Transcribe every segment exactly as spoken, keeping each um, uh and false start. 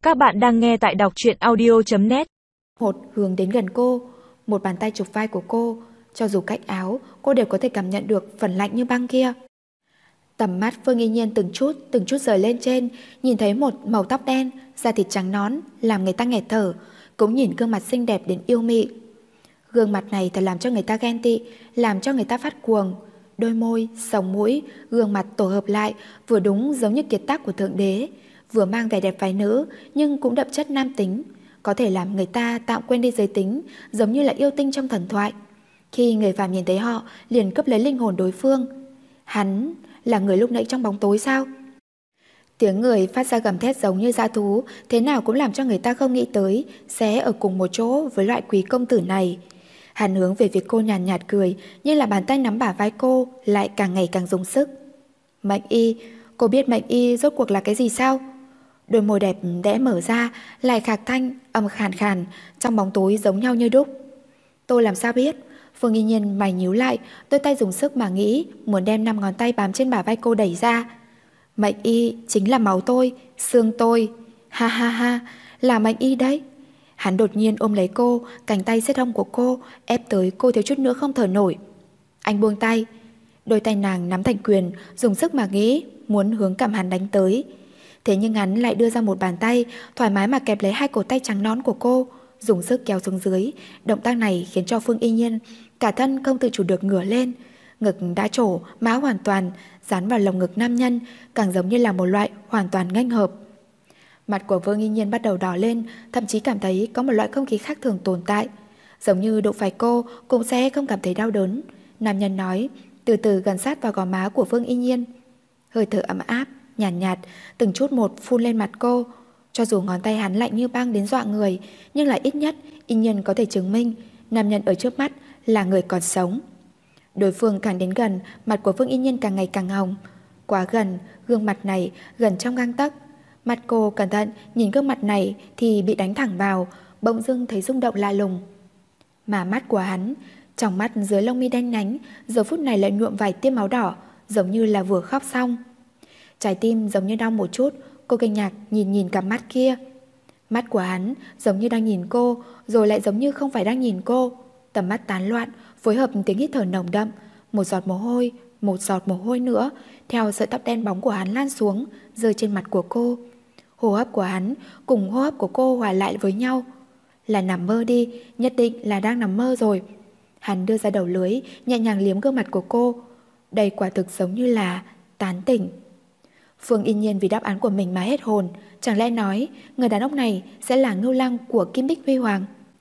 Các bạn đang nghe tại đọc truyện audio chấm net. Hột hướng đến gần cô, một bàn tay chụp vai của cô, cho dù cách áo, cô đều có thể cảm nhận được phần lạnh như băng kia. Tầm mắt Phương Y Nhiên từng chút, từng chút rời lên trên, nhìn thấy một màu tóc đen, da thịt trắng nõn, làm người ta nghẹt thở, cũng nhìn gương mặt xinh đẹp đến yêu mị. Gương mặt này thật làm cho người ta ghen tị, làm cho người ta phát cuồng. Đôi môi, sống mũi, gương mặt tổ hợp lại, vừa đúng giống như kiệt tác của Thượng Đế, vừa mang vẻ đẹp phái nữ, nhưng cũng đậm chất nam tính, có thể làm người ta tạm quên đi giới tính, giống như là yêu tinh trong thần thoại. Khi người phàm nhìn thấy họ, liền cướp lấy linh hồn đối phương. Hắn là người lúc nãy trong bóng tối sao? Tiếng người phát ra gầm thét giống như dã thú, thế nào cũng làm cho người ta không nghĩ tới sẽ ở cùng một chỗ với loại quý công tử này. Hắn hướng về phía cô nhàn nhạt, nhạt cười, nhưng là bàn tay nắm bả vai cô lại càng ngày càng dùng sức. Mệnh y, cô biết mệnh y rốt cuộc là cái gì sao? Đôi môi đẹp đẽ mở ra, lại khạc thanh, âm khàn khàn, trong bóng tối giống nhau như đúc. Tôi làm sao biết? Phương Y Nhiên mày nhíu lại, đôi tay dùng sức mà nghĩ, muốn đem năm ngón tay bám trên bả vai cô đẩy ra. Mệnh y chính là máu tôi, xương tôi. Ha ha ha, là mệnh y đấy. Hắn đột nhiên ôm lấy cô, cánh tay siết hông của cô, ép tới cô thiếu chút nữa không thở nổi. Anh buông tay. Đôi tay nàng nắm thành quyền, dùng sức mà nghĩ, muốn hướng cầm hắn đánh tới. Thế nhưng hắn lại đưa ra một bàn tay, thoải mái mà kẹp lấy hai cổ tay trắng nõn của cô, dùng sức kéo xuống dưới. Động tác này khiến cho Phương Y Nhiên cả thân không tự chủ được ngửa lên, ngực đã trổ, má hoàn toàn dán vào lồng ngực nam nhân, càng giống như là một loại hoàn toàn nghênh hợp. Mặt của Phương Y Nhiên bắt đầu đỏ lên, thậm chí cảm thấy có một loại không khí khác thường tồn tại, giống như đụng phải cô cũng sẽ không cảm thấy đau đớn. Nam nhân nói, từ từ gần sát vào gò má của Phương Y Nhiên. Hơi thở ấm áp, nhàn nhạt, nhạt, từng chút một phun lên mặt cô. Cho dù ngón tay hắn lạnh như băng đến dọa người, nhưng lại ít nhất Y Nhiên có thể chứng minh nam nhân ở trước mắt là người còn sống. Đối phương càng đến gần, mặt của Phương Y Nhiên càng ngày càng hồng. Quá gần, gương mặt này gần trong gang tấc. Mặt cô cẩn thận nhìn gương mặt này thì bị đánh thẳng vào, bỗng dưng thấy rung động lạ lùng. Mà mắt của hắn, trong mắt dưới lông mi đen nhánh, giờ phút này lại nhuộm vài tia máu đỏ, giống như là vừa khóc xong. Trái tim giống như đau một chút, cô kinh ngạc nhìn nhìn cặp mắt kia. Mắt của hắn giống như đang nhìn cô, rồi lại giống như không phải đang nhìn cô. Tầm mắt tán loạn, phối hợp tiếng hít thở nồng đậm, một giọt mồ hôi, một giọt mồ hôi nữa, theo sợi tóc đen bóng của hắn lan xuống, rơi trên mặt của cô. Hô hấp của hắn cùng hô hấp của cô hòa lại với nhau. Là nằm mơ đi, nhất định là đang nằm mơ rồi. Hắn đưa ra đầu lưới, nhẹ nhàng liếm gương mặt của cô. Đây quả thực giống như là tán tỉnh. Phương Y Nhiên vì đáp án của mình mà hết hồn. Chẳng lẽ nói người đàn ông này sẽ là Ngưu Lăng của Kim Bích Huy Hoàng?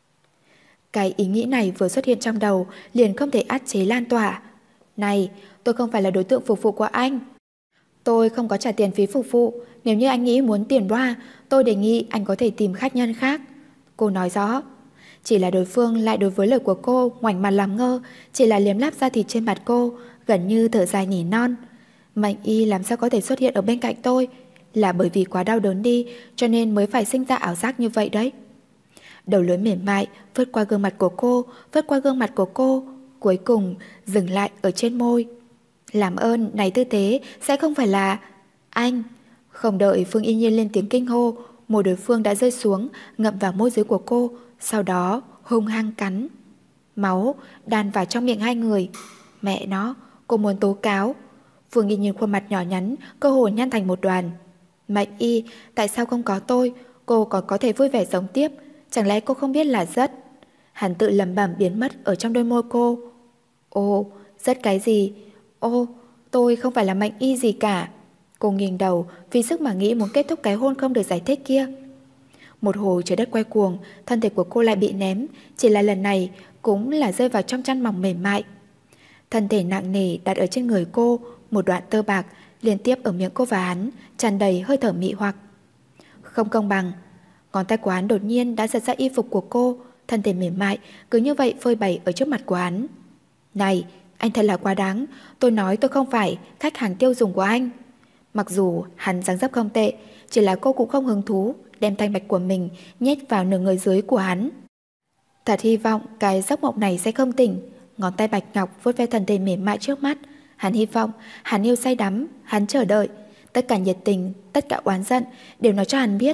Cái ý nghĩ này vừa xuất hiện trong đầu, liền không thể át chế lan tỏa. Này, tôi không phải là đối tượng phục vụ của anh. Tôi không có trả tiền phí phục vụ. Nếu như anh nghĩ muốn tiền đoa, tôi đề nghị anh có thể tìm khách nhân khác. Cô nói rõ. Chỉ là đối phương lại đối với lời của cô ngoảnh mặt làm ngơ, chỉ là liếm láp da thịt trên mặt cô, gần như thở dài nỉ non. Mệnh y làm sao có thể xuất hiện ở bên cạnh tôi? Là bởi vì quá đau đớn đi, cho nên mới phải sinh ra ảo giác như vậy đấy. Đầu lưỡi mềm mại vượt qua gương mặt của cô, vượt qua gương mặt của cô, cuối cùng dừng lại ở trên môi. Làm ơn, này tư thế sẽ không phải là... Anh... Không đợi Phương Y Nhiên lên tiếng kinh hô, môi đối phương đã rơi xuống, ngậm vào môi dưới của cô, sau đó hung hăng cắn. Máu đan vào trong miệng hai người. Mẹ nó, cô muốn tố cáo. Phương Y Nhiên khuôn mặt nhỏ nhắn, cơ hồ nhăn thành một đoàn. Mệnh y, tại sao không có tôi? Cô còn có thể vui vẻ sống tiếp. Chẳng lẽ cô không biết là rất... Hắn tự lẩm bẩm biến mất ở trong đôi môi cô. Ô, rất cái gì? Ô, tôi không phải là mệnh y gì cả. Cô nghiêng đầu, vì sức mà nghĩ muốn kết thúc cái hôn không được giải thích kia. Một hồi trời đất quay cuồng, thân thể của cô lại bị ném, chỉ là lần này cũng là rơi vào trong chăn mỏng mềm mại. Thân thể nặng nề đặt ở trên người cô, một đoạn tơ bạc liên tiếp ở miệng cô và hắn, tràn đầy hơi thở mị hoặc. Không công bằng. Ngón tay của hắn đột nhiên đã giật ra y phục của cô, thân thể mềm mại cứ như vậy phơi bày ở trước mặt của hắn. Này, anh thật là quá đáng. Tôi nói tôi không phải khách hàng tiêu dùng của anh. Mặc dù hắn dáng dấp không tệ, chỉ là cô cũng không hứng thú đem thanh bạch của mình nhét vào nửa người dưới của hắn. Thật hy vọng cái giấc mộng này sẽ không tỉnh. Ngón tay bạch ngọc vuốt ve thân thể mềm mại trước mắt. Hắn hy vọng, hắn yêu say đắm, hắn chờ đợi. Tất cả nhiệt tình, tất cả oán giận đều nói cho hắn biết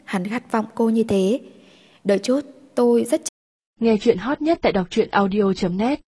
Hắn khát vọng cô như thế. Đợi chút, tôi rất... Nghe chuyện hot nhất tại đọc truyện audio chấm net